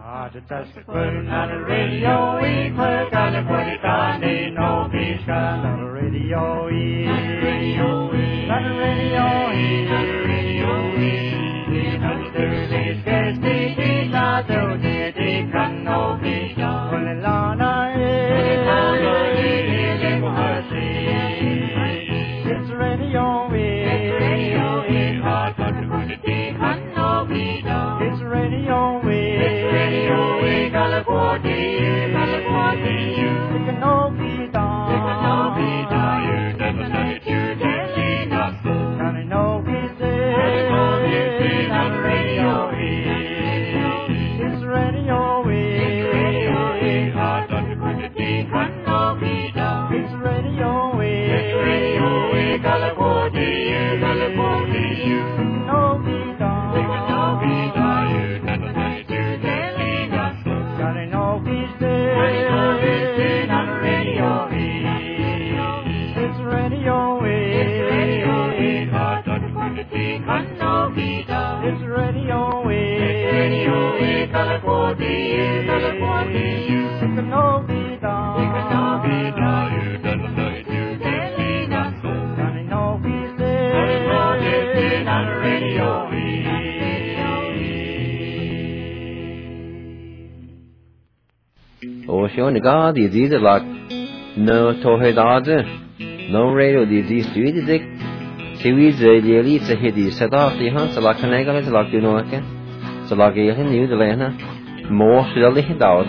Showing the God disease like no tohedade, no radio disease studizik, series really to hit the set off the hunt, so like an egg is like you know again, so like a new the lana, more surely hit out,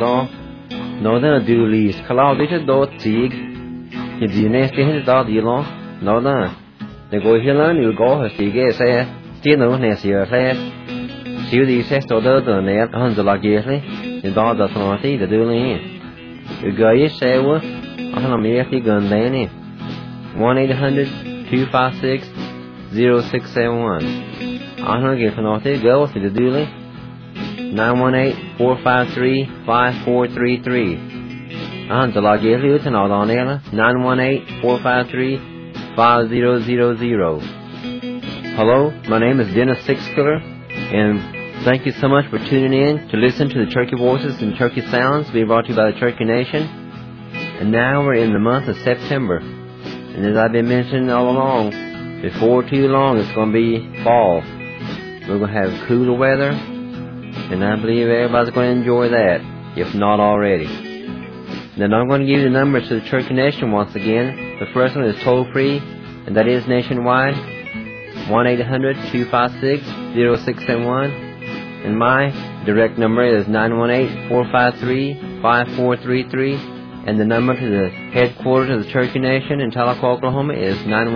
no then do least, clouded dot tig, hit the nest in the dot you long, no then, they go here and you go, see, say, still no nest here, say, see the says to the net, hundred like yearly, the dog does not see the doing. The guy say what? I'm here to gun Danny. 1-800-256-0671. I'm gonna get another go to the dually. 918-453-5433. I'm to log you to know on there. 918-453-5000. Hello, my name is Dennis Sixkiller, and thank you so much for tuning in to listen to the Turkey Voices and Turkey Sounds being brought to you by the Turkey Nation. And now we're in the month of September. And as I've been mentioning all along, before too long it's going to be fall. We're going to have cooler weather, and I believe everybody's going to enjoy that, if not already. Then I'm going to give you the numbers to the Turkey Nation once again. The first one is toll free, and that is nationwide. 1-800-256-0671. And my direct number is 918-453-5433. And the number to the headquarters of the Turkey Nation in Tahlequah, Oklahoma is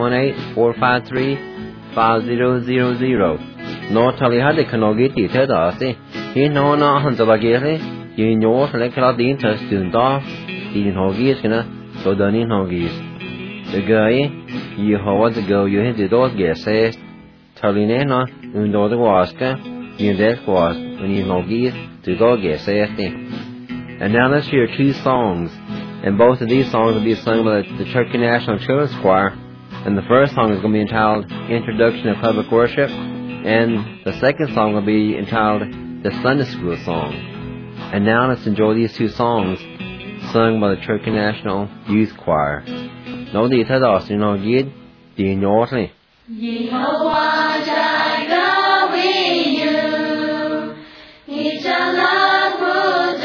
918-453-5000. No talihade kanogiti tedasi. He no na hanzalagiri. You know for like a dinta stunda. In hogis gonna so done in hogis. The guy you hold the go you hit the door get says Talinena undo the waska. You that was when you hogis to go get says. And now let's hear two songs. And both of these songs will be sung by the Turkey National Children's Choir. And the first song is going to be entitled Introduction to Public Worship. And the second song will be entitled The Sunday School Song. And now let's enjoy these two songs sung by the Turkey National Youth Choir. No di ta da sin no gid di nortly. Yehovah Jireh with you. He shall not put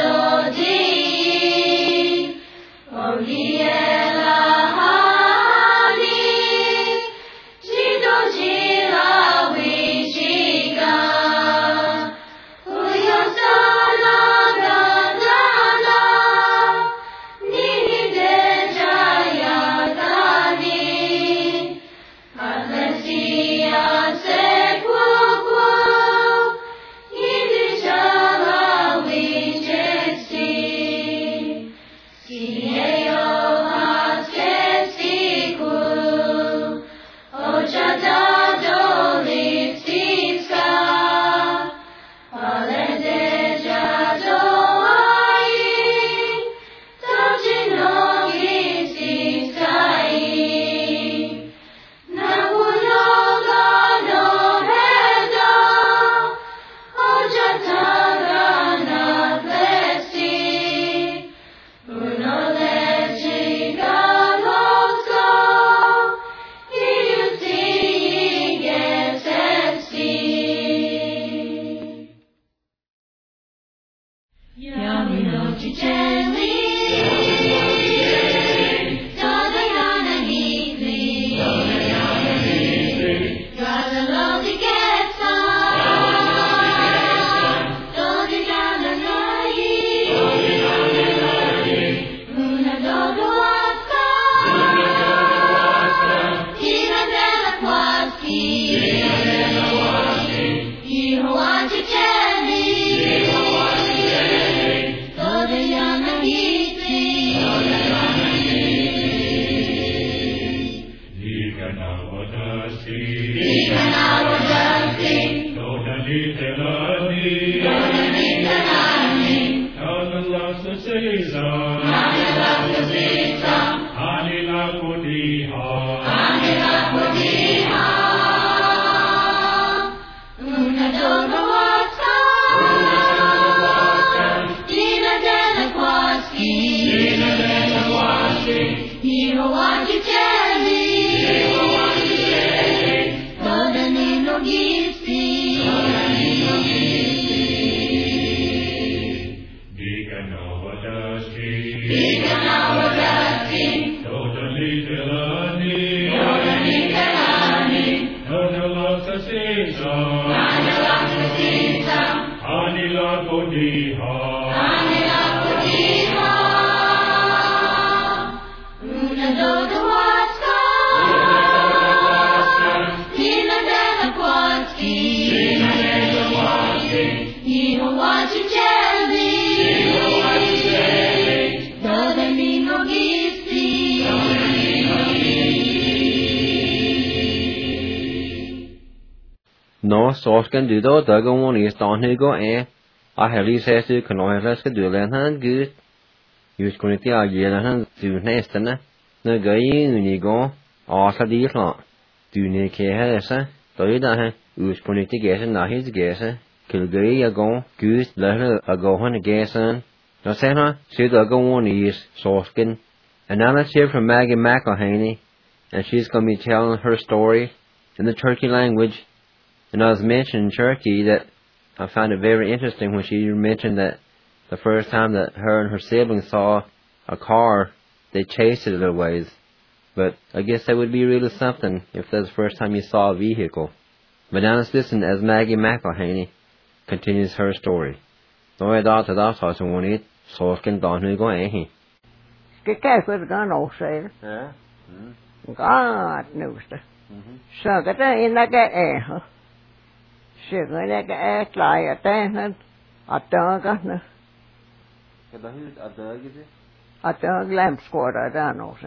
Hallelujah. No, sorsken du da, dagen var ni stan hugo a hellig ses du kan ha raske du len han gud. Just kunde inte jag ge han du nästan. När gai ni gå, asa ditla. Du ni ke hesa, då är det här. Just kunde inte gesa na his gesa. Kul gai jag gå, gud lära a gå han gesan. Då sen ha, så dagen var ni sorsken. And now let's hear from Maggie McElhaney, and she's going to be telling her story in the Turkey language. And I was mentioning in Turkey that I found it very interesting when she mentioned that the first time that her and her siblings saw a car, they chased it a little ways. But I guess that would be really something if that's the first time you saw a vehicle. But now let's listen as Maggie McElhaney continues her story. Nå er da til da sa som hun it, sorsken da hun går ehi. Skal kaffe gan også. Ja. Godt nuste. Så kan det indlægge af. Sikkert ikke af leger den at døgerne. Kan der hus at døge det? At døge lamskårder der også.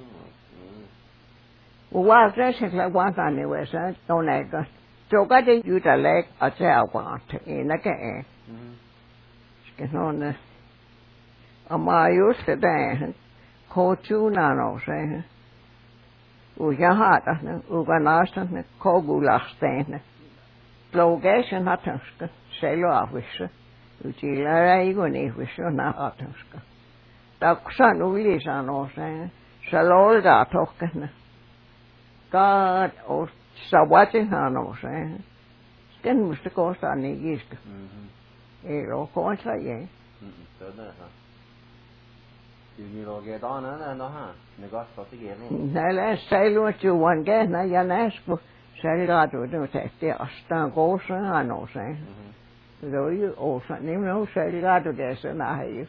Hvor det sikkert var der nu så nogen ikke. Så kan det jo der læg at tage op indlægge af. Skal nogen og mig just det kotunan også. Og jeg har der uganasterne kogulastene. Location har tønske, selv og afvise. Uddeler ikke en afvise, og har tønske. Der er sådan udlæseren også, så lov der tøkkene. Godt, og så var det han også. Den måske gå sådan i giske. Eller kontra, ja. Sådan er så. Du vil lage dagen eller her? Det godt for sig igen. Nej, lad os selv ud til en gang, når jeg næste selv har du det til at stå gå så han også. Det er jo også nemt selv har du det så nej.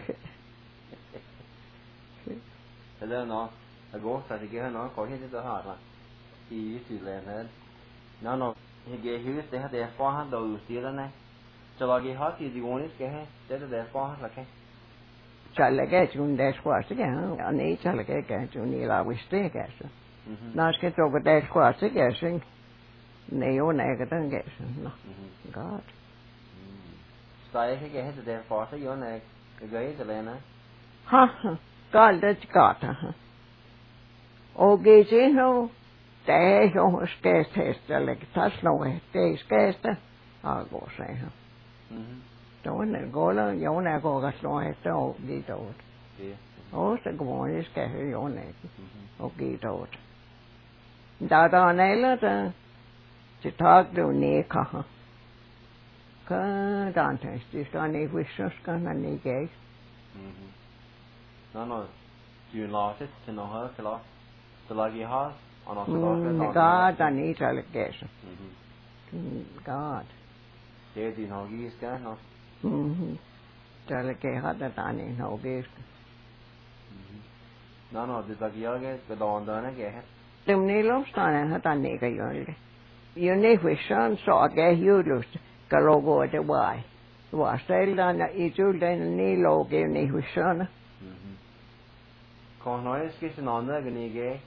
Det er nok. Det går så det gør nok godt helt det har der. I Sydland her. Når jeg giver hus det her der forhånd og udstillerne. Så var det hot i de ordene skal have. Det er der forhånd der kan. Talaga jun das quase que a nei talaga que jun ila wiste que så. Når skal du gå das quase que så. Nej jo nej kan den que så. Godt. Så jeg kan have det der for sig jo nej. Det gør ikke det Ha. Godt det godt. Og det nu det er jo skal teste lægge tas noget. Det skal teste. Og gå så her. Då går der jo når går der slår efter og lidt ud. Og så går det skal høre jo når og lidt ud. Der er en eller der til tag du nækker. Kan der det skal ikke hvis skal man ikke. Nå. Du lader det til noget klar. Så lader jeg har og når så der der nej til gas. Godt. Det er din hobby skal nå. Der ligger har der der en hobby. Nå, det der giver det bedånderne kan have. Det mellemstanden har der ikke gjort det. Jo nævisen så gav julust. Kan logo det var. Var stillerne i julen ni logo nævisen. Kan noget skal se noget der kan ikke.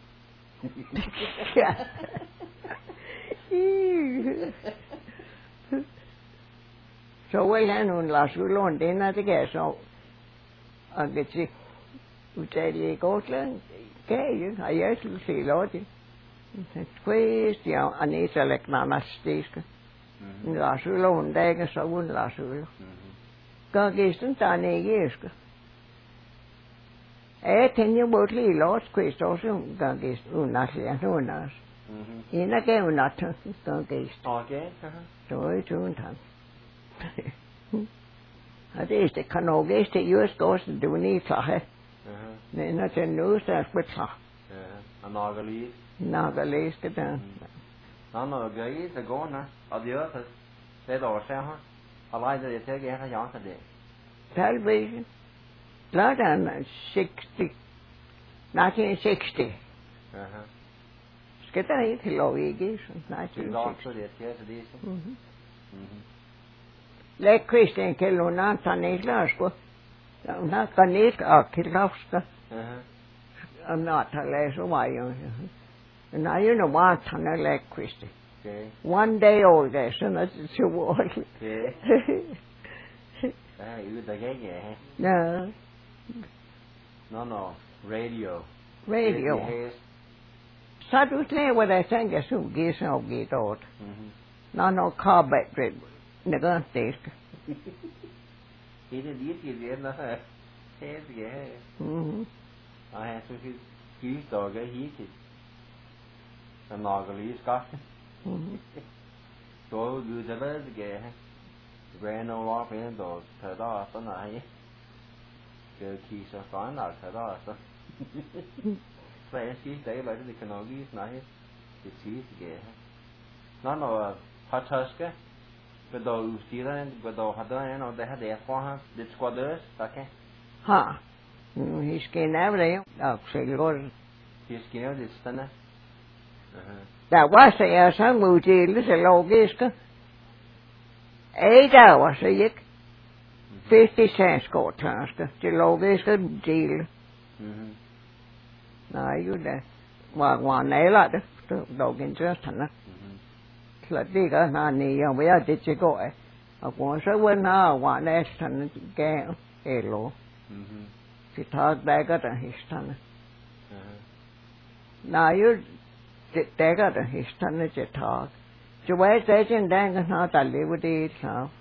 So well and la sulon dena te ke so agchi uteli gotland ke you ayes si loti question anita lek mamastiska la sulon dega so un la sul ka gestern tane yeska tenio botli los questos ka gest unasia unas ina ke unata ka gest okay toi tuntan det är kanogiskt det just då så du ni sahe nej när det nu så att betla nagalis det där någon grej så går när adios det då så här alla det jag tycker jag har det television ladan 60 1960 ska det inte logik så 1960 le Christian kelluna tanislasko na kanik akilauska amnata so wayo na you know what tanale Christian one day old so that's so what you the gay no radio sadutne what I think is so gis no get out no car battery Negativ. Det lige det der så helt ja. Og han så gysdogger hit. Så nok lige skaffe. Så du der ved det Grand Ole Opry og der så nej. Det kigger så fanden altså der så. Så jeg siger det var det kan nok lige nej. Det siger det. Nå hataska Goddo ustiren, goddo hadan, og det her det for ham. Det squaders, okay? Ha. Hiskene det og selgår. Hiskene det stande. Der var så jeg så model så logisk. Der var så ikke. 50 cents går taske. Det logiske del. Nej, jo det. Var næler det. Dog interessant. Là đi cả na ni yang bây giờ chỉ có à cũng sẽ quên na hoàn này thành cái elo thì thà đại cái đó hết thành na yêu đại cái đó hết thành chỉ thà chỉ vậy tại trên đang cái na ta live đi sao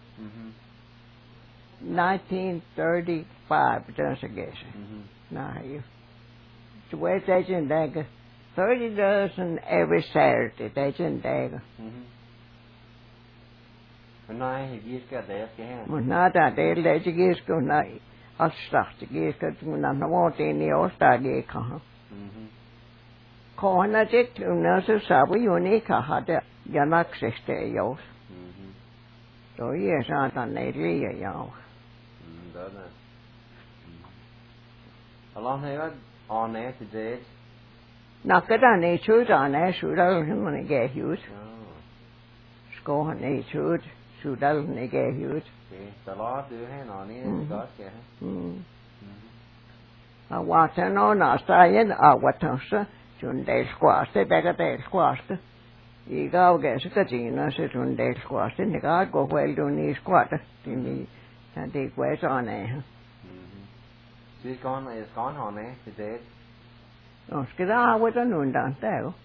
1935 đó sẽ cái na yêu chỉ vậy tại trên đang cái $30 every Saturday. That's in there. Nej, det giver det ikke. Men nej, det er det giver sgu nej. Alstart giver sgu men når var det i Australia kan. Kan det når så sabe jo ikke kan det. Jeg nok ses det jo. Så jeg så der nedlige ja. Det er. Allah har on air today. Nakada ne chudane shudal himne ge hut. Sko ne chud shudal ne ge hut. Der var det her når det godt ja. Wata no na stayen watansa chundel squaste bega squaste. Iga ge skajina se chundel squaste ne ga go wel do ni squaste. Timi det quest on eh. Det gone on eh today. Nå, skal der arbejde nogen der er jo.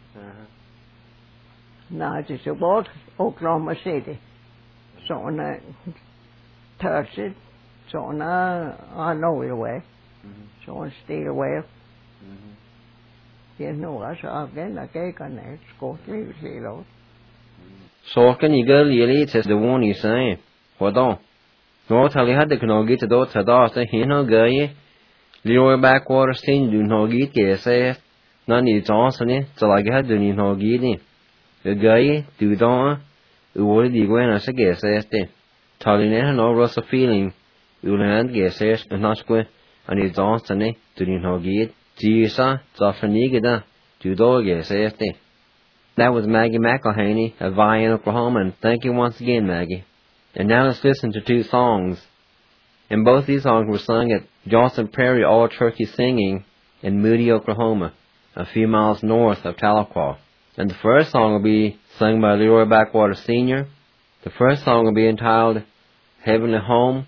Nej, det er så bort Oklahoma City. Sådan tørset, sådan Norway, sådan Stilwell. Det er nu også afgænd og gækkerne skåtlivet helt over. Så kan I gøre lige til det vågen I sagde. Hvordan? Nå tager I havde knogget til dog til dag, så hende gør I. Leroy Backwater Sting du nogit ke se na ni Johnson to la ga du ni nogit ni gai du don u di gwen sa ge se este taline no rosa feeling u land ge se na skwe ani Johnson du ni nogit jisa za fani da du do ge se este. That was Maggie McElhaney of Vian, Oklahoma, and thank you once again, Maggie. And now let's listen to two songs. And both these songs were sung at Johnson Prairie All Turkey Singing in Moody, Oklahoma, a few miles north of Tahlequah. And the first song will be sung by Leroy Backwater Sr., The first song will be entitled Heavenly Home,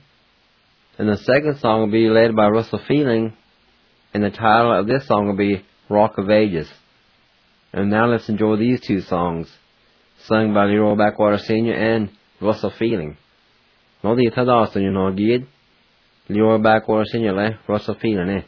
and the second song will be led by Russell Feeling, and the title of this song will be Rock of Ages. And now let's enjoy these two songs, sung by Leroy Backwater Sr. and Russell Feeling. Nói đi thơ đó sự nó ghiết, Leroy Backwater Sr. lấy Russell Feeling nè.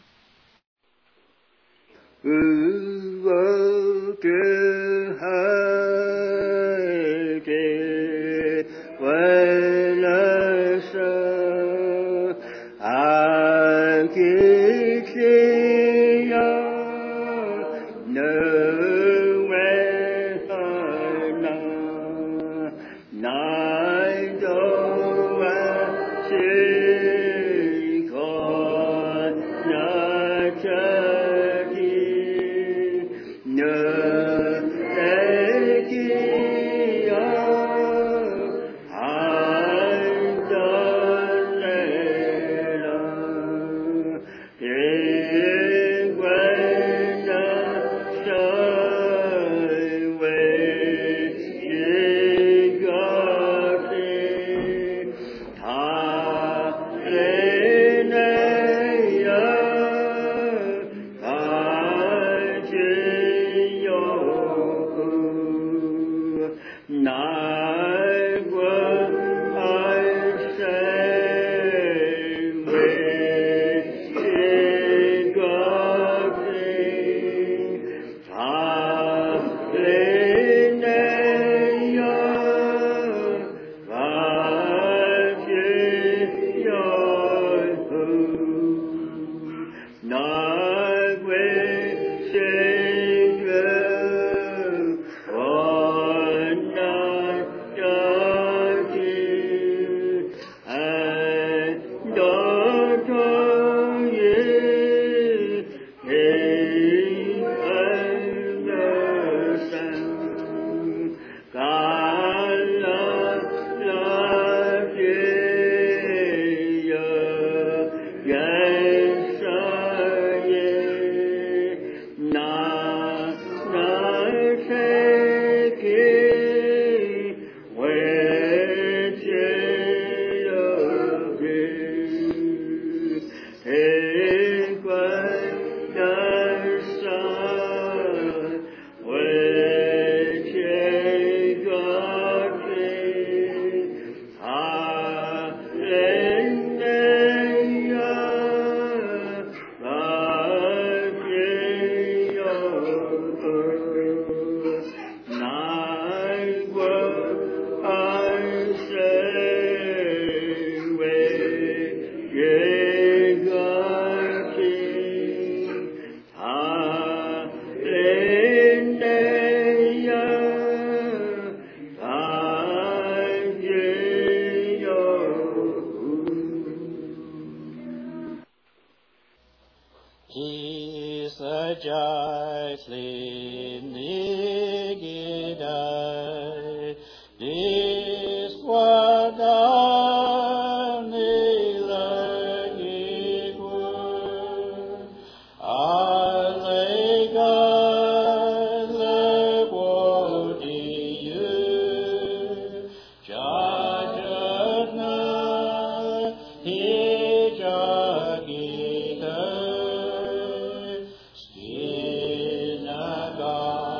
God.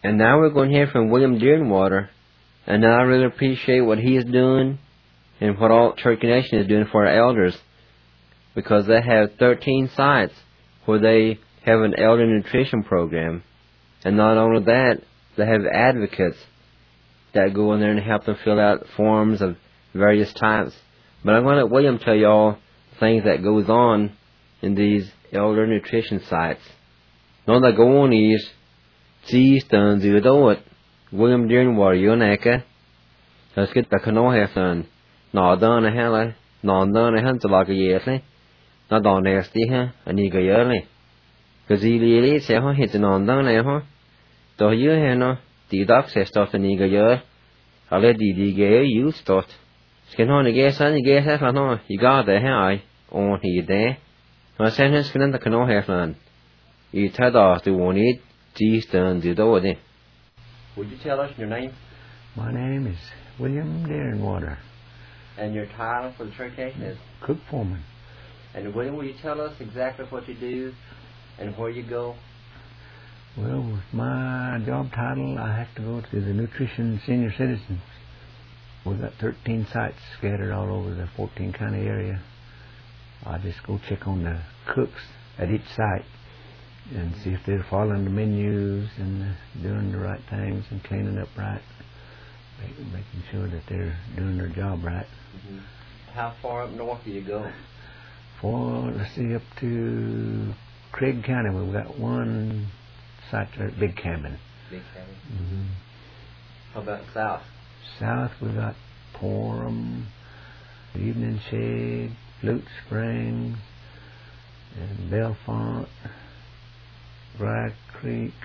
And now we're going to hear from William Dearnwater. And I really appreciate what he is doing and what all Church Connection is doing for our elders, because they have 13 sites where they have an elder nutrition program. And not only that, they have advocates that go in there and help them fill out forms of various types. But I'm going to let William tell you all things that goes on in these elder nutrition sites. Nó là go on is chi stern dự đó William Dearnwater you neka. Let's get the canoe here son. Nó done a hella, nó done a hands like a year, nó done nasty ha, and you go yearly. Cause he really say ho hit an on done eh ho. So you have no the doc says stuff and you go year. I let the gay you start. Skin on the gay son, you get half no, you got the high on here there. I send his skin the canoe here son. You tell off the one it, geez, done the door. Would you tell us your name? My name is William Dearnwater. And your title for the church nation is? Cook foreman. And William, will you tell us exactly what you do and where you go? Well, with my job title, I have to go to the Nutrition Senior Citizens. We've got 13 sites scattered all over the 14 county area. I just go check on the cooks at each site and see if they're following the menus and doing the right things and cleaning up right, making sure that they're doing their job right. Mm-hmm. How far up north do you go? Let's see, up to Craig County. We've got one site there at Big Cabin. Big Cabin. Mm-hmm. How about south? South we've got Porum, Evening Shade, Flute Springs, and Bellefonte, Dry Creek.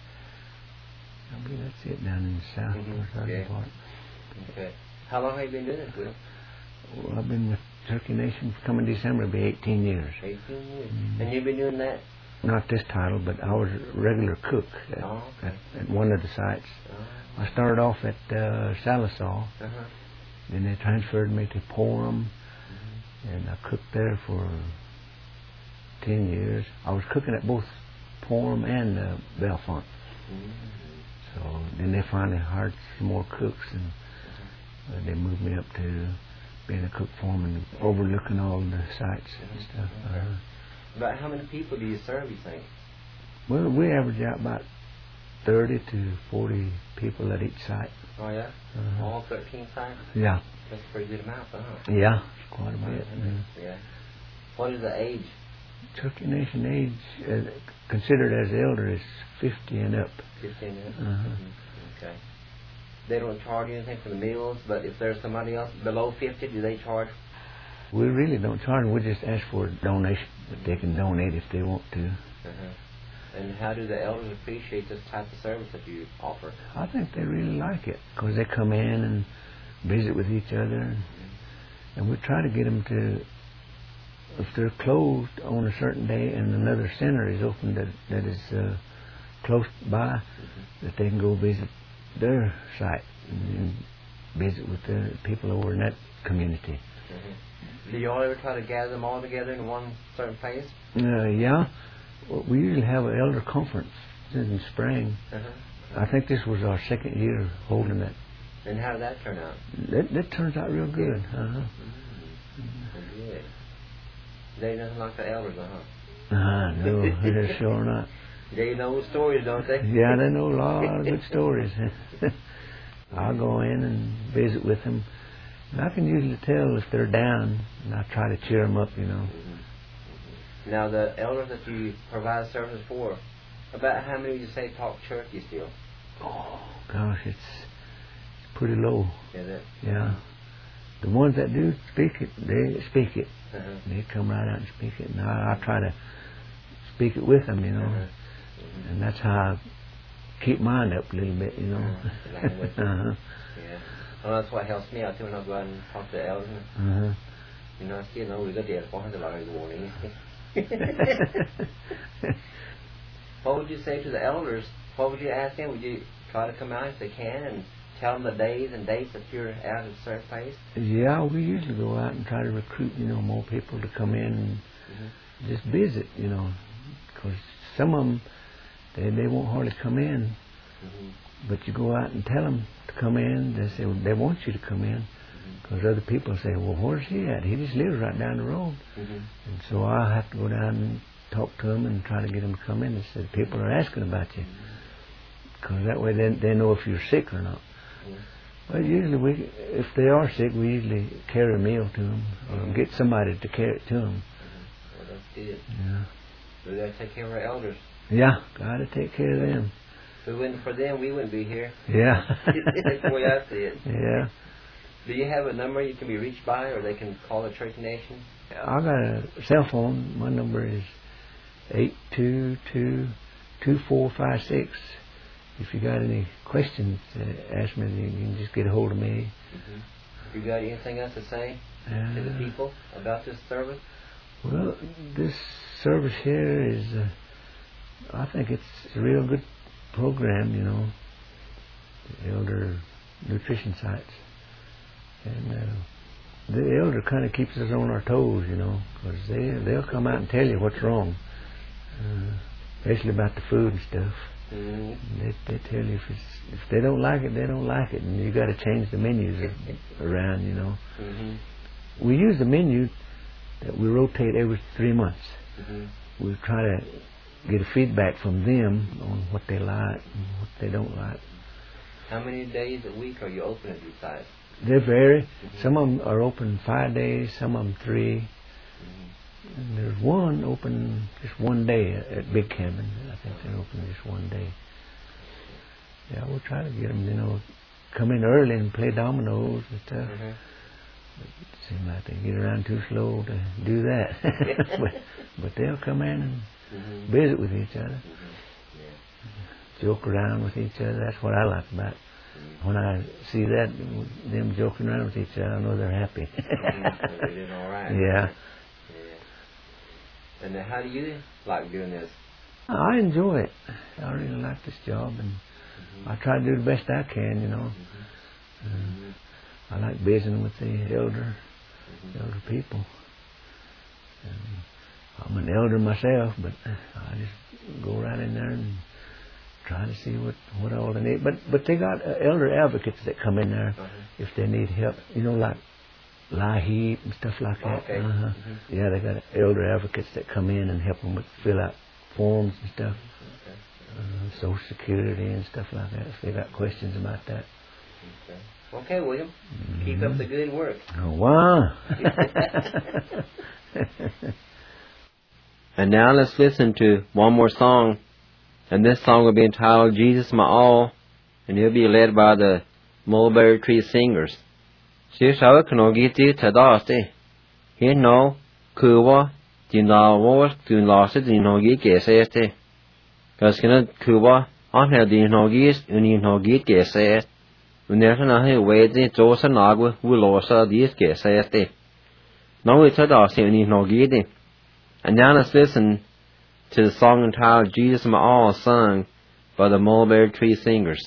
I believe that's it down in the south southern part. Okay. How long have you been doing it, Will? Well, I've been with Turkey Nation for coming December, it'll be 18 years. 18 years. Mm-hmm. And you've been doing that? Not this title, but I was a regular cook at one of the sites. Oh. I started off at Salisaw, then they transferred me to Porum, and I cooked there for 10 years. I was cooking at both Porum and Bellefonte. So then they finally hired some more cooks, and they moved me up to being a cook foreman, overlooking all the sites and stuff. About how many people do you serve, you think? Well, we average out about 30 to 40 people at each site. Oh, yeah? All 13 sites? Yeah. That's a pretty good amount, huh? Yeah, quite a bit. Yeah. What is the age? Turkey Nation age, considered as elder, is 50 and up. 50 and up? Okay. They don't charge you anything for the meals, but if there's somebody else below 50, do they charge? We really don't charge them. We just ask for a donation, but they can donate if they want to. And how do the elders appreciate this type of service that you offer? I think they really like it, because they come in and visit with each other, and we try to get them to, if they're closed on a certain day and another center is open that is close by, that they can go visit their site and visit with the people over in that community. Do you all ever try to gather them all together in one certain place? Yeah. Well, we usually have an elder conference in spring. I think this was our second year holding it. And how did that turn out? That turns out real good. Good. They ain't nothing like the elders, No, they're sure not. They know stories, don't they? Yeah, they know a lot of good stories. I'll go in and visit with them. And I can usually tell if they're down, and I try to cheer them up, you know. Now, the elders that you provide services for, about how many would you say talk Cherokee still? Oh, gosh, it's pretty low. Is it? Yeah. The ones that do speak it, they speak it. They come right out and speak it. And I try to speak it with them, you know. And that's how I keep mine up a little bit, you know. Yeah. Well, that's what helps me out too when I go out and talk to the elders. You know, I still know we got there for a lot of warning. What would you say to the elders? What would you ask them? Would you try to come out if they can and tell them the days and dates that you're out at a certain place? Yeah, we usually go out and try to recruit, you know, more people to come in and just visit, you know, because some of them, they won't hardly come in But you go out and tell them to come in. They say they want you to come in. Because other people say, well, where's he at? He just lives right down the road. And so I'll have to go down and talk to him and try to get him to come in. And say, people are asking about you. Because that way they know if you're sick or not. But usually, if they are sick, we usually carry a meal to them or get somebody to carry it to them. Well, that's good. Yeah. We got to take care of our elders. Yeah, got to take care of them. If it wasn't for them, we wouldn't be here. Yeah. That's the way I see it. Yeah. Do you have a number you can be reached by, or they can call the Church Nation? I got a cell phone. My number is 822-2456. If you got any questions, ask me. You can just get a hold of me. You got anything else to say to the people about this service? Well, this service here is, I think it's a real good program, you know, the elder nutrition sites. And the elder kind of keeps us on our toes, you know, because they'll come out and tell you what's wrong, especially about the food and stuff. They tell you if they don't like it, they don't like it, and you got to change the menus around, you know. We use the menu that we rotate every 3 months. We try to get a feedback from them on what they like and what they don't like. How many days a week are you open at these sites? They vary. Some of them are open 5 days, some of them 3. And there's one open just 1 day at Big Cabin. I think they're open just 1 day. Yeah, we'll try to get them, you know, come in early and play dominoes and stuff. But it seems like they get around too slow to do that. but they'll come in and visit with each other. Joke around with each other. That's what I like about it. When I see that, them joking around with each other, I know they're happy. They're doing all right. Yeah. And how do you like doing this? I enjoy it. I really like this job, and I try to do the best I can, you know. I like visiting with the elder people. And I'm an elder myself, but I just go right in there and try to see what all they need. But they got elder advocates that come in there if they need help, you know, like lie heat and stuff like that. Yeah, they got elder advocates that come in and help them with fill out forms and stuff, Social Security and stuff like that, if they got questions about that. Okay, William. Keep up the good work. Oh, wow. And now let's listen to one more song. And this song will be entitled Jesus My All, and it'll be led by the Mulberry Tree Singers. Shishawa Kanogiti Tadasti. He no Kuwa Dinawa Dunlasa Dinogi Geseste. Gaskina Kuwa on her Dinogis Uninogit Gesest. Unetanahi Wadi Josa Nagwa Wulosa Dis Geseste. No we Tadasti Uninogiti. And now let's listen to the song entitled Jesus My All, sung by the Mulberry Tree Singers.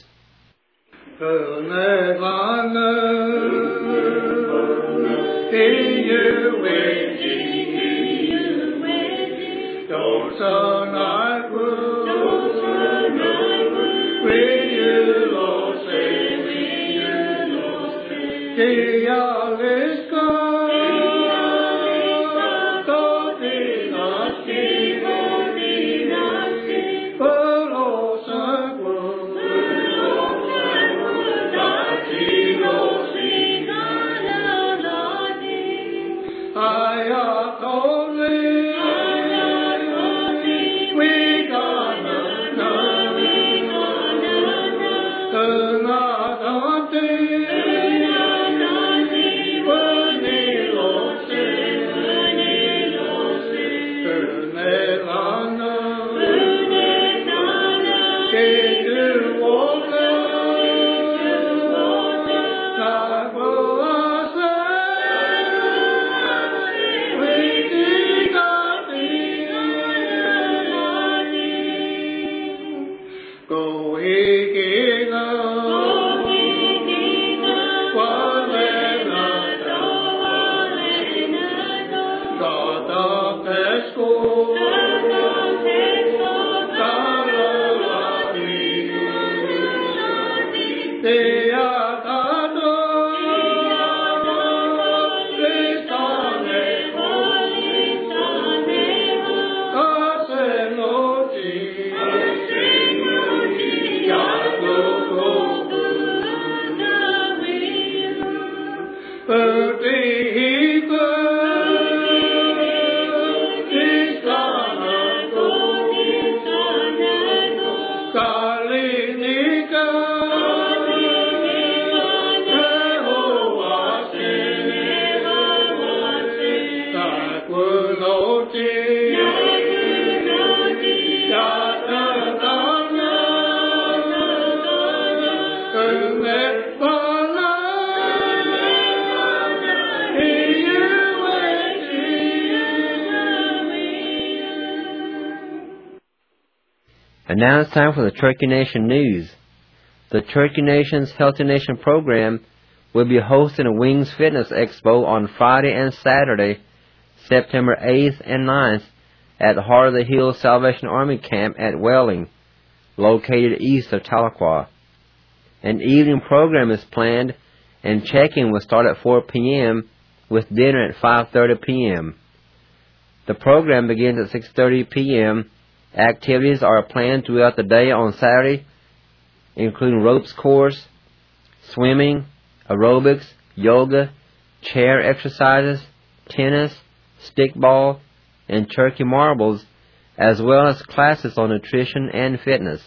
And now it's time for the Cherokee Nation News. The Cherokee Nation's Healthy Nation program will be hosting a Wings Fitness Expo on Friday and Saturday, September 8th and 9th, at the Heart of the Hills Salvation Army Camp at Welling, located east of Tahlequah. An evening program is planned, and check-in will start at 4 p.m. with dinner at 5:30 p.m. The program begins at 6:30 p.m. Activities are planned throughout the day on Saturday, including ropes course, swimming, aerobics, yoga, chair exercises, tennis, stickball, and Cherokee marbles, as well as classes on nutrition and fitness.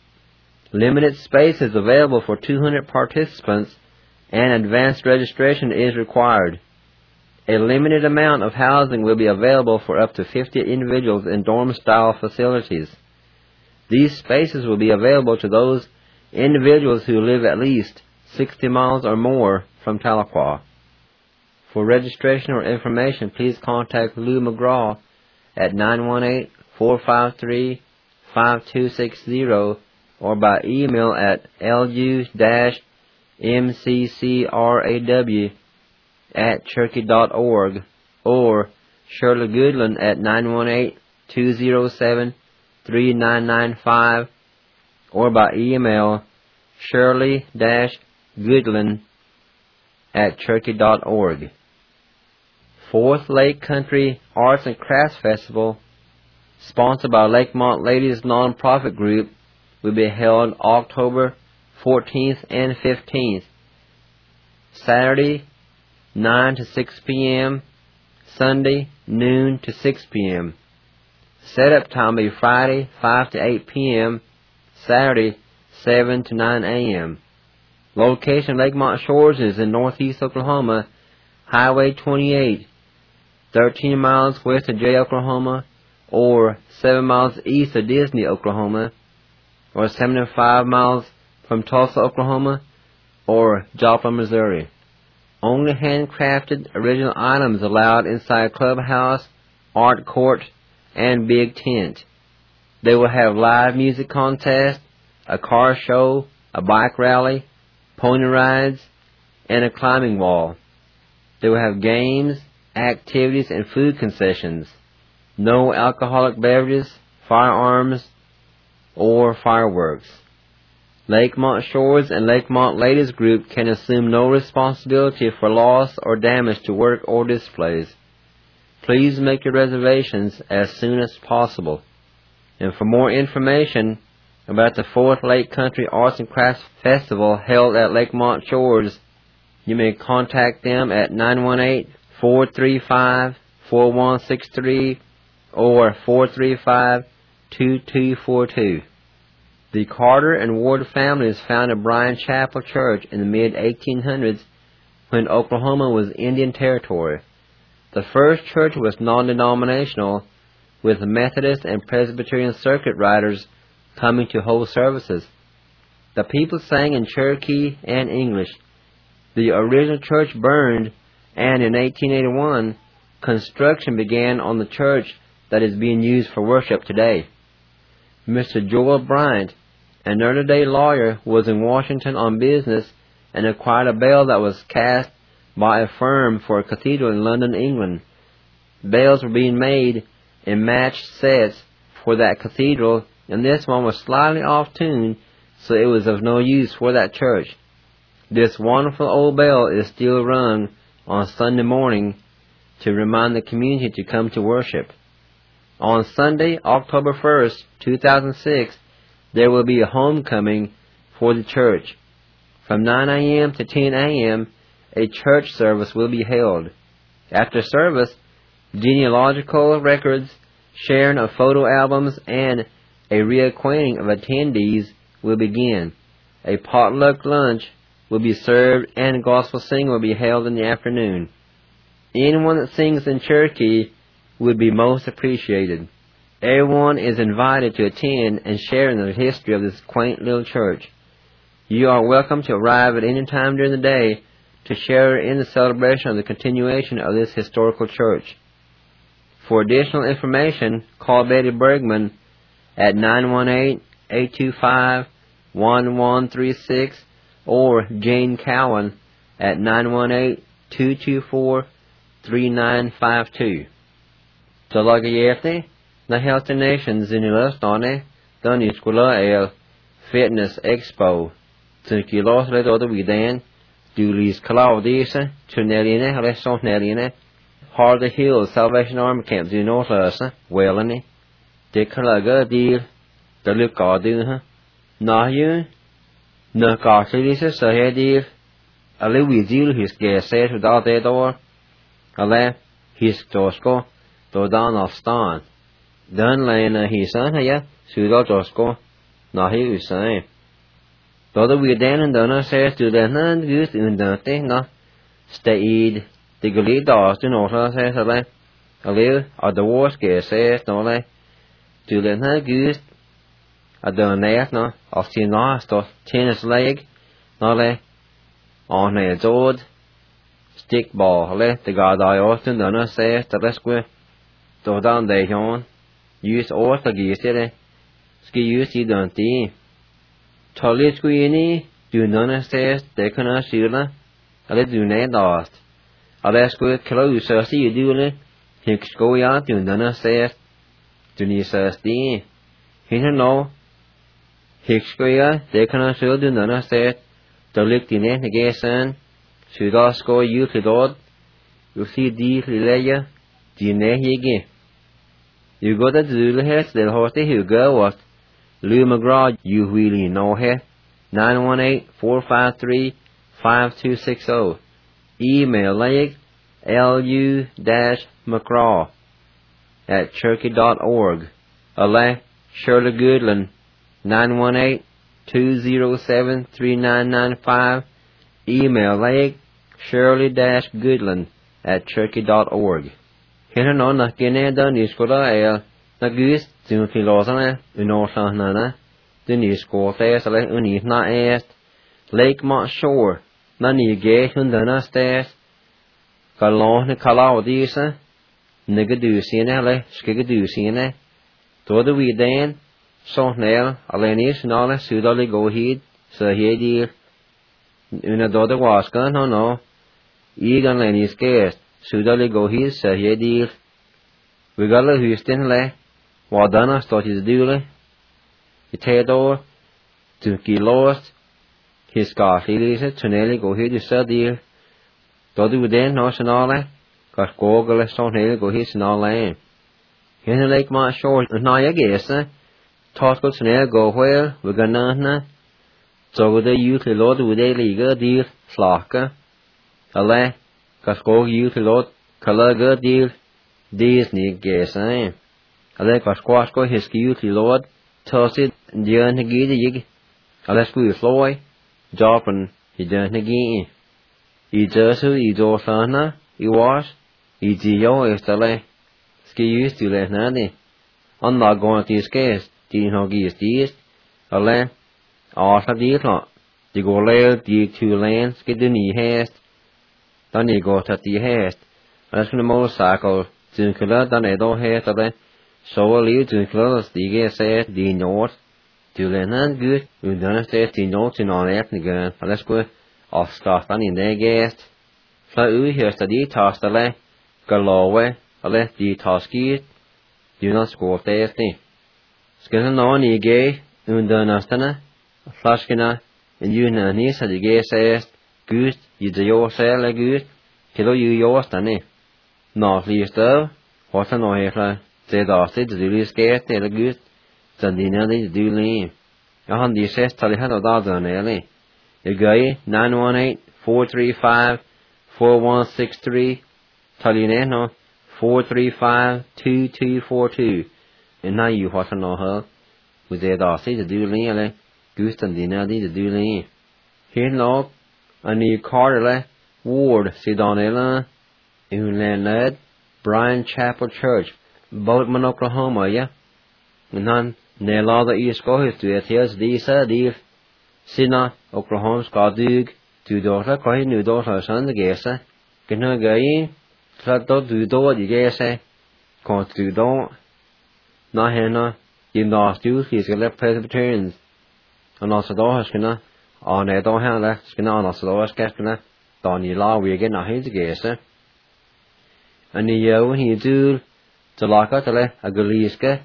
Limited space is available for 200 participants, and advanced registration is required. A limited amount of housing will be available for up to 50 individuals in dorm-style facilities. These spaces will be available to those individuals who live at least 60 miles or more from Tahlequah. For registration or information, please contact Lou McGraw at 918-453-5260 or by email at lu-mccraw@cherokee.org or Shirley Goodland at 918-207-3995 or by email shirley-goodland@cherokee.org. Fourth Lake Country Arts and Crafts Festival, sponsored by Lakemont Ladies Nonprofit Group, will be held October 14th and 15th, Saturday 9 to 6 p.m., Sunday noon to 6 p.m. Setup time will be Friday 5 to 8 p.m., Saturday 7 to 9 a.m. Location Lakemont Shores is in northeast Oklahoma, Highway 28, 13 miles west of Jay, Oklahoma, or 7 miles east of Disney, Oklahoma, or 75 miles from Tulsa, Oklahoma, or Joplin, Missouri. Only handcrafted original items allowed inside clubhouse, art court, and big tent. They will have live music contest, a car show, a bike rally, pony rides, and a climbing wall. They will have games, activities, and food concessions. No alcoholic beverages, firearms, or fireworks. Lakemont Shores and Lakemont Ladies Group can assume no responsibility for loss or damage to work or displays. Please make your reservations as soon as possible. And for more information about the Fourth Lake Country Arts and Crafts Festival held at Lakemont Shores, you may contact them at 918-435-4163 or 435-2242. The Carter and Ward families founded Bryan Chapel Church in the mid-1800s when Oklahoma was Indian Territory. The first church was non-denominational, with Methodist and Presbyterian circuit riders coming to hold services. The people sang in Cherokee and English. The original church burned, and in 1881, construction began on the church that is being used for worship today. Mr. Joel Bryant, an early-day lawyer, was in Washington on business and acquired a bell that was cast by a firm for a cathedral in London, England. Bells were being made in matched sets for that cathedral, and this one was slightly off-tune, so it was of no use for that church. This wonderful old bell is still rung on Sunday morning to remind the community to come to worship. On Sunday, October 1st, 2006, there will be a homecoming for the church. From 9 a.m. to 10 a.m., a church service will be held. After service, genealogical records, sharing of photo albums, and a reacquainting of attendees will begin. A potluck lunch will be served and gospel singing will be held in the afternoon. Anyone that sings in Cherokee would be most appreciated. Everyone is invited to attend and share in the history of this quaint little church. You are welcome to arrive at any time during the day to share in the celebration of the continuation of this historical church. For additional information, call Betty Bergman at 918-825-1136 or Jane Cowan at 918-224-3952. Talagayerte, na Health Nations in Illustrone, Doniskula Fitness Expo, Tunkilos Ledo Vidan, Dulis Claudisa, Tuneline, Lesonneline, Harder Hills Salvation Army Camp, do North Wellany, Decalaga deal, the Lucarduna, Nahu, Nacartilisa, Sahedir, a Louis his gas set without their door, a left, his Tosco, Dodan of Stan. Dun Lana, his son, ya, Sudo Tosco, Nahi Usain. Though we then and Donna says to the non goose in the thing, no, stayed. The Gully Dawson also says a live, or the worst gas says no lay. To the non goose, a done there, no, of the last of tennis leg, no lay. On a sword, stick ball, let the god I often Donna says the rescue. So down they on, use all the geese, ski use you don't see. Tolly squeeny, do none says they cannot shoot a little do not lost. A less good close, so see you do it. Hicks go out, do none says, do need says the. He don't know. Hicks go out, they cannot shoot, do none says, the lick the net again, should all score you to dog. You see these layer, the net again. You got to do the heads, the horse who go what. Lou McGraw, you really know her. 918-453-5260. Email like lu-mcgraw at cherokee.org. Alay, Shirley Goodland, 918-207-3995. Email like Shirley-Goodland at cherokee.org. Here no na kene da niskola na gus tin filosana unorsana the nisko thes ale uni na est Lake Mont Shore na ni ge hundana stes kalon ne kalaudisa negedusine ale skegedusine to the we den so nel ale nis nale sudali go hid so hedir una do the waska no igan lenis guest sudali go hid so hedir we got a Houston le Wadana started dule Itedor to Kilos his Garfield Tunelli go hid study Dodu den nationale got Goggle Stonehil go his na lane. In the Lake Mont Shore na ya guess Tosco Tunel go where we gonna so the youth lord with a liga deal slaka Ale got go youth lord color deal Disney guess Ale got squash go his youth lord tossid dern higi the yig Ale squeeze floy Joppin he dern higi I jesu I dorsana I wash I dio estale ski used to let nani I'm not going to escape Din hogi is this Ale Arthur Dietlot the go lail the two lands get the knee hast then you go to the hast that's gonna motorcycle Zinkula dan edo hast ale so live Zinkula the said the north to learn good we don't say the north in on earth again let's go off start on in their guest fly u here study task ale galowe ale the taski do not score testing skin no ni gay undana stana Flashkina and you na nis had the gay says Gud i det jordsäl Gud till och ju jordstane. Natlistøv har sen och hela det avsnitt det du skät eller Gud sen dina det du li. Jag han de ses till hela dagen eller. Jag gör 918-435-4163 Talline no 435-2242 en na ju har sen och hör med det avsnitt det du li eller Gud sen dina det du li. Hin nog en ny Carter Ward Sidonella Unlaned Bryan Chapel Church Boatman Oklahoma ja men han nelada I skohus du ets disa div sina Oklahoma skadug du dårla kai nu dårla sand gesa kena gai tlatto du då di gesa kon du då na hena gymnasium fiskale Presbyterians and also då haskena on då hela skena also då haskena Donny Law we again na his gesa and you he do to laka tele agaliske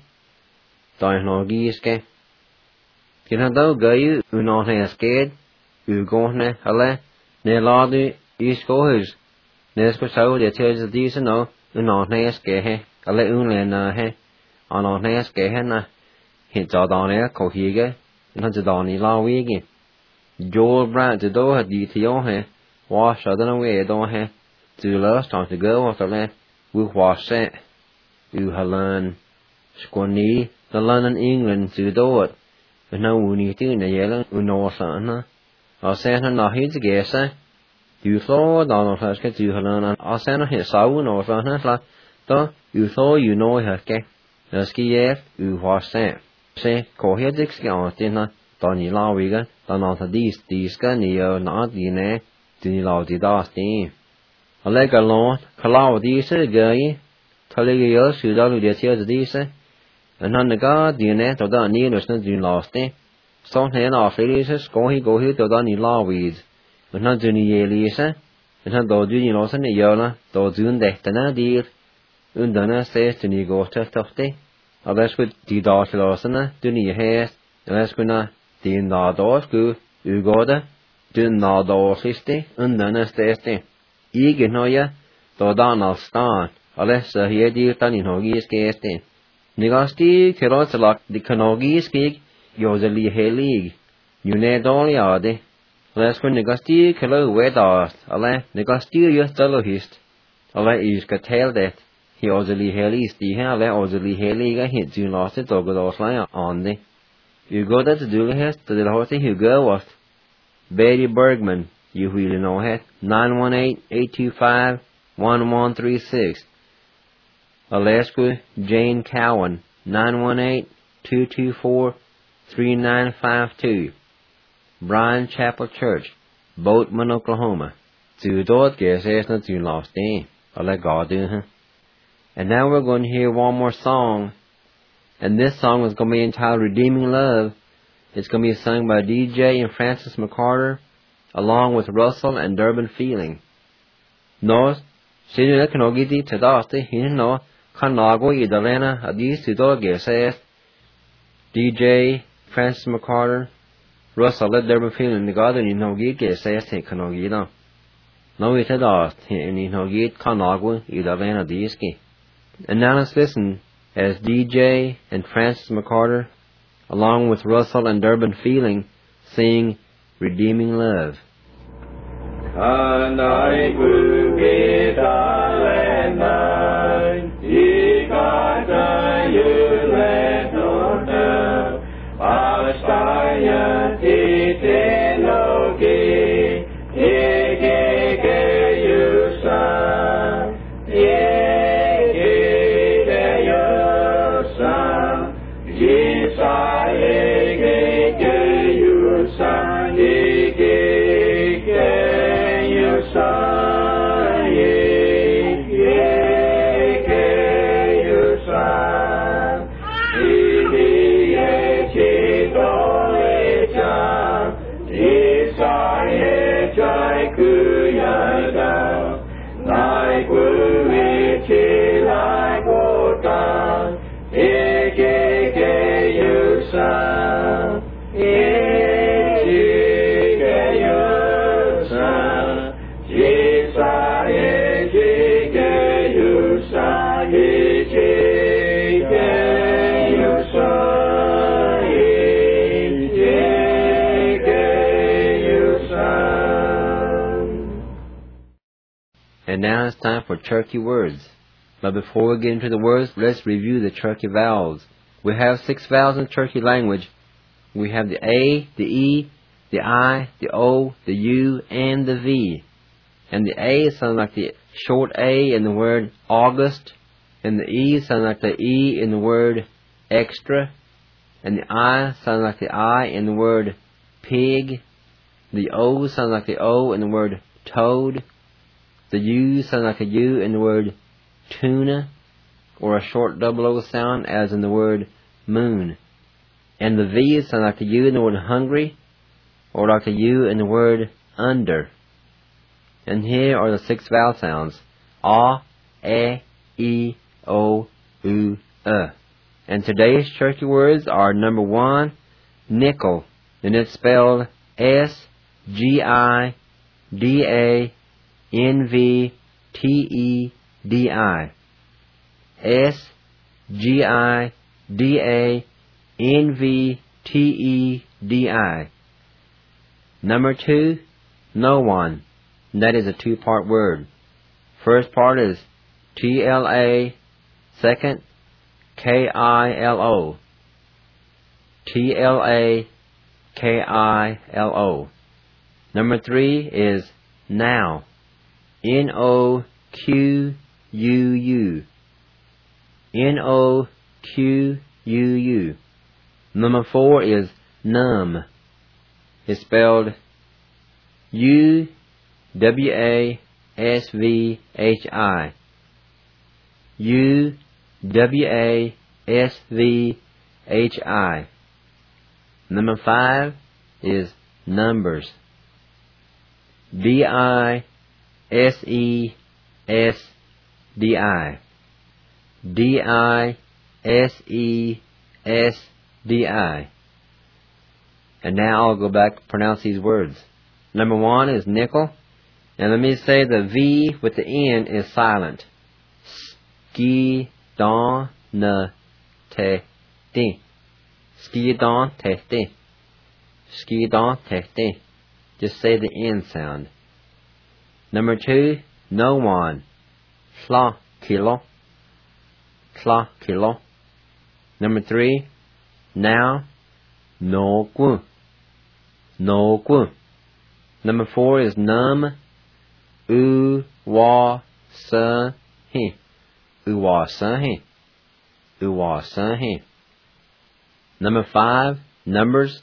Dainogiske kina do gai unone sked ugone ale ne ladu iskohus nesko sau de tes dise no unone ske he ale unlena he anone ske he na hit dane ko hige na Donny Law we again Joel Brand to do had detail he wash other way do he to last on to go with the we wash it u halan squani the London England to do it but now we need to na yela no sana I said na hit gesa you saw down on us get to halan I said hit sau no sana la to you saw you know her ke the ski u wash it say ko here dix ga tina Donny Law we ga dan on these ga ni na di ne Donny Law di dasti I like a lot cloud these guy Tali yo su da lu de tia dise and on the god the net of the near was not doing last day so hen off releases go he to Donny Law weeds but not doing yelisa and han do doing loss in the yola do doing that na deal undana says to ni go to tochte others with the dot losana doing your hair unless gonna the na do go u goda do na do siste undana says te ige noya do dan stan Alessa here dear tani hogi skeste. Nigasti keroselak the kanogi skig yozeli helig. You ne doli ade. Les kun nigasti kelo wedas. Ale nigasti yostelohist. Ale is katel det. He ozeli helis di ale ozeli heliga hit you lost it ogodosla on the. You go that to do hest to the horse who go was Betty Bergman. You really know it. 918-825-1136. Alaska Jane Cowan 918-224-3952 Bryan Chapel Church Boatman Oklahoma to dot guess it's not too lost in I'll let God do huh? And now we're going to hear one more song and this song is going to be entitled Redeeming Love. It's going to be sung by DJ and Francis McCarter along with Russell and Durbin Feeling. Nos Sinu Kanogiti Tadasti Hino Kanago Idalena Adis Tudoge says DJ Francis McCarter Russell let Durbin Feeling the God in Nogit says Kanogida. No it had asked in Nogit Kanago Idalena Diski. And now let's listen as DJ and Francis McCarter along with Russell and Durbin Feeling sing Redeeming Love. And I will be And now it's time for Cherokee words. But before we get into the words, let's review the Cherokee vowels. We have 6 vowels in Cherokee language. We have the A, the E, the I, the O, the U, and the V. And the A sounds like the short A in the word August, and the E sounds like the E in the word extra, and the I sounds like the I in the word pig. The O sounds like the O in the word toad. The U sounds like a U in the word tuna, or a short double O sound as in the word moon. And the V sounds like the U in the word hungry, or like a U in the word under. And here are the 6 vowel sounds: A, E, O, U, And today's Cherokee words are number 1, nickel, and it's spelled S-G-I-D-A-N-V-T-E-D-I. S-G-I-D-A-N-V-T-E-D-I. Number 2, no one. And that is a 2-part word. First part is T-L-A, second K-I-L-O. T-L-A, K-I-L-O. Number 3 is now. N-O-Q-U-U. N-O-Q-U-U. Number 4 is numb. It's spelled U-W-A-S-V-H-I. U-W-A-S-V-H-I. Number 5 is numbers. D-I-S-E-S-D-I. D-I-S-E-S-D-I. And now I'll go back and pronounce these words. Number 1 is nickel. And let me say the V with the N is silent. Ski-don-na-te-ti. Ski-don-te-ti. Ski-don-te-ti. Just say the N sound. Number 2, no one. Tla-kilo. Tla-kilo. Number 3, now. No-gu. No-gu. Number 4 is numb. U-wa-sa-hi. U-wa-sa-hi. U-wa-sa-hi. Number 5, numbers.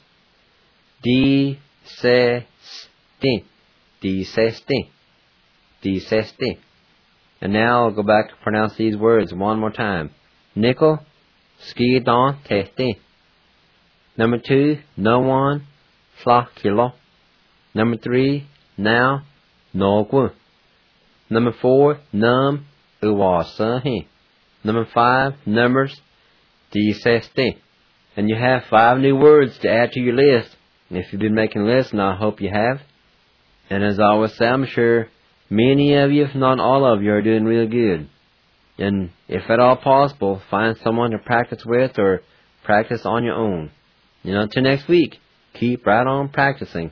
D-se-sti. D-se-sti. D-se-sti. And now I'll go back to pronounce these words one more time. Nickel. Ski-don-te-ti. Number 2, no one. Tla-kilo. Number 3, now. No-gu. Number 4, numb. U-wa-sa-hi. Number 5, numbers. D-se-sti. And you have 5 new words to add to your list. And if you've been making lists, and I hope you have. And as I always say, I'm sure many of you, if not all of you, are doing real good. And if at all possible, find someone to practice with or practice on your own. Until next week, keep right on practicing.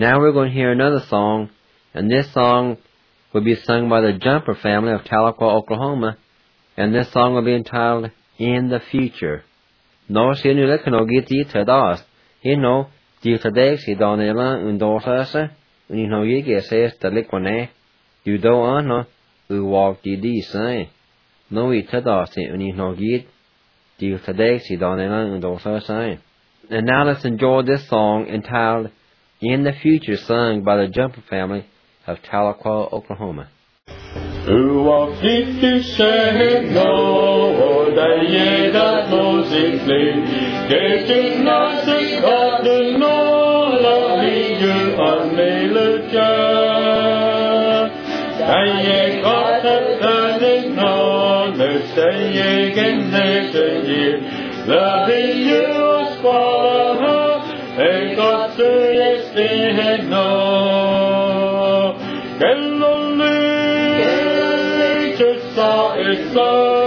now we're going to hear another song, and this song will be sung by the Jumper family of Tahlequah, Oklahoma, and this song will be entitled In the Future. No sinu le kano giti tadas, no di tadek si donela undosasa, no yige says the liquane, you do anno, who walk di say. No itadas no git, di tadek si donela undosasa. And now let's enjoy this song entitled In the Future, sung by the Jumper family of Tahlequah, Oklahoma. Who walked to say no, that ye that knows it clean, getting not the God to know, loving you on me, and ye got a turning on, the say ye can next year, loving you was for her, and got to yes, they had no. It's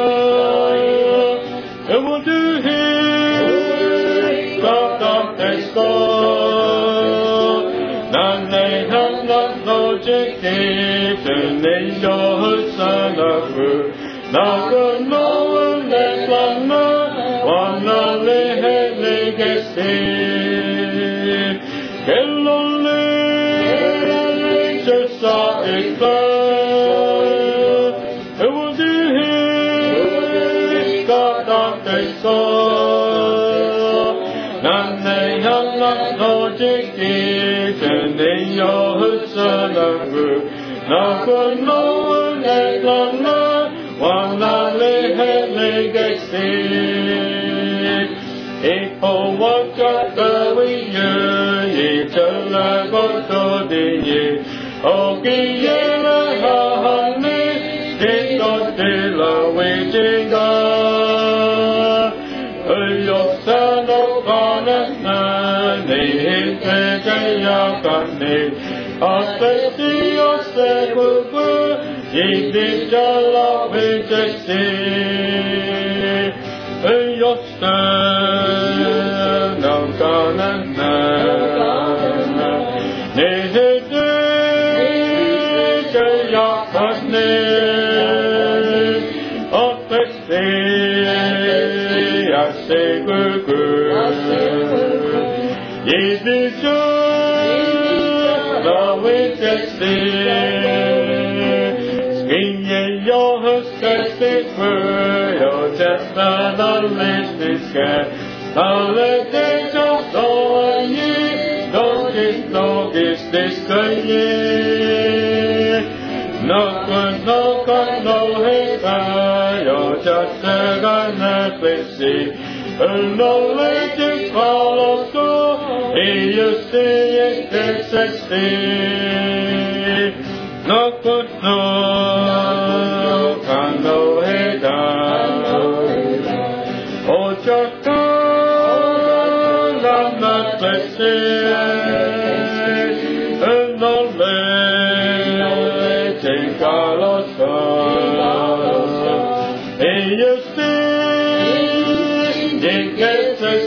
and we'll do his God of the score. None they have not logic, and they show her son of her. Now good no one that lana, one only had legacy. Can only just saw it burn. None they have not logic and they your son of good. Now good no one that lana, one only had legacy. If for what got the way ye tell a go to the ye. Oh, Giyela Hahane, they got the way to go. Your son of Ghana, they hit the Yakane, especially your second, ye did your love with the sea. Your son of Ghana, they hit the Yakane, say good, ye did just love with the skin ye your husband's word, or just another listening sky. Now let them just on ye, don't this ye. No good, no hate, or just a gun see. No way to follow so, you see it takes a stay. No good, no hate, oh, just I'm not blessed, no way to follow so, you see. It gets a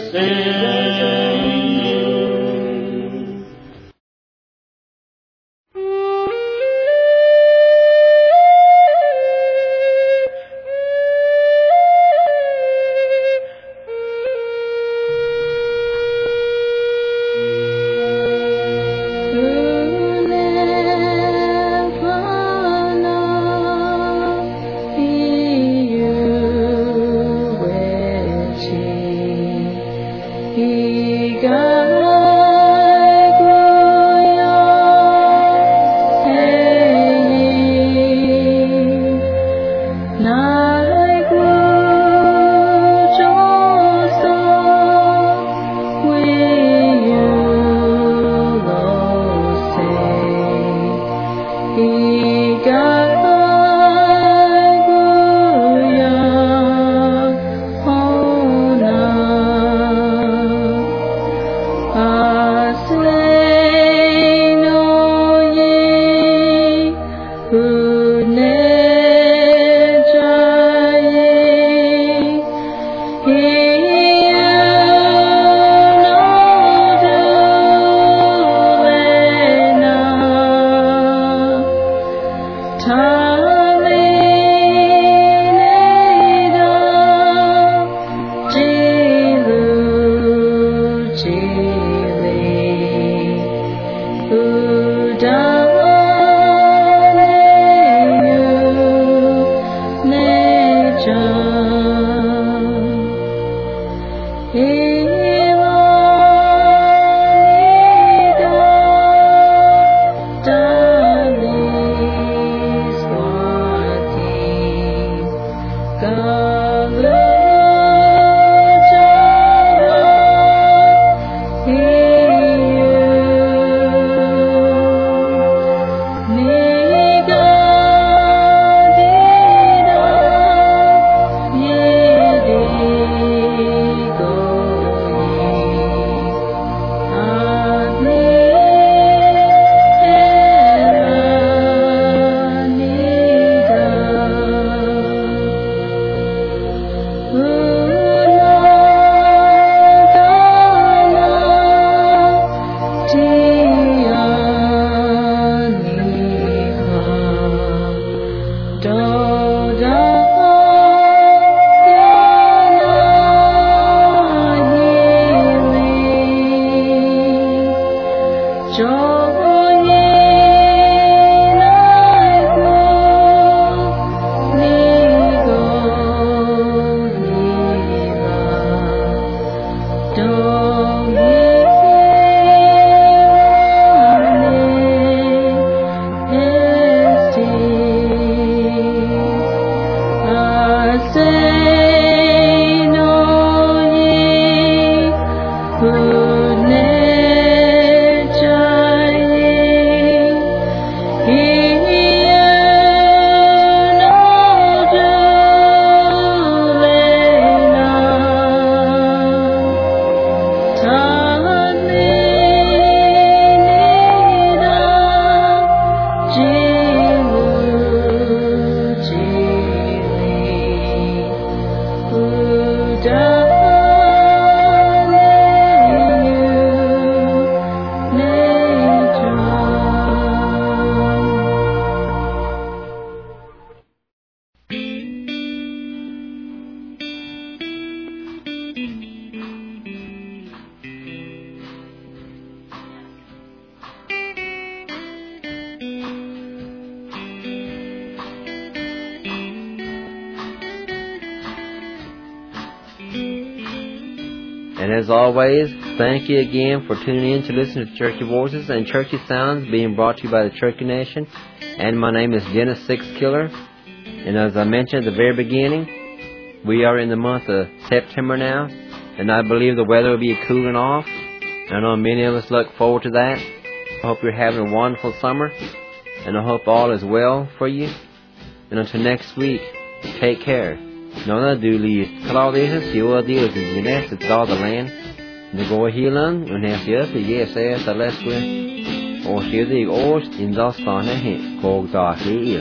And as always, thank you again for tuning in to listen to Cherokee Voices and Cherokee Sounds being brought to you by the Cherokee Nation. And my name is Dennis Sixkiller. And as I mentioned at the very beginning, we are in the month of September now, and I believe the weather will be cooling off. I know many of us look forward to that. I hope you're having a wonderful summer, and I hope all is well for you. And until next week, take care. Nó du li Claudia siêu đi là gì nè từ đó the land. The go healing and has yes yes yes the last one. Or siêu đi or in the sun he go da here.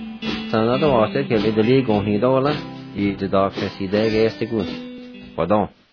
So nó đó sẽ cái đi go hi đó là. Y the doctor see there guess the good. Pardon.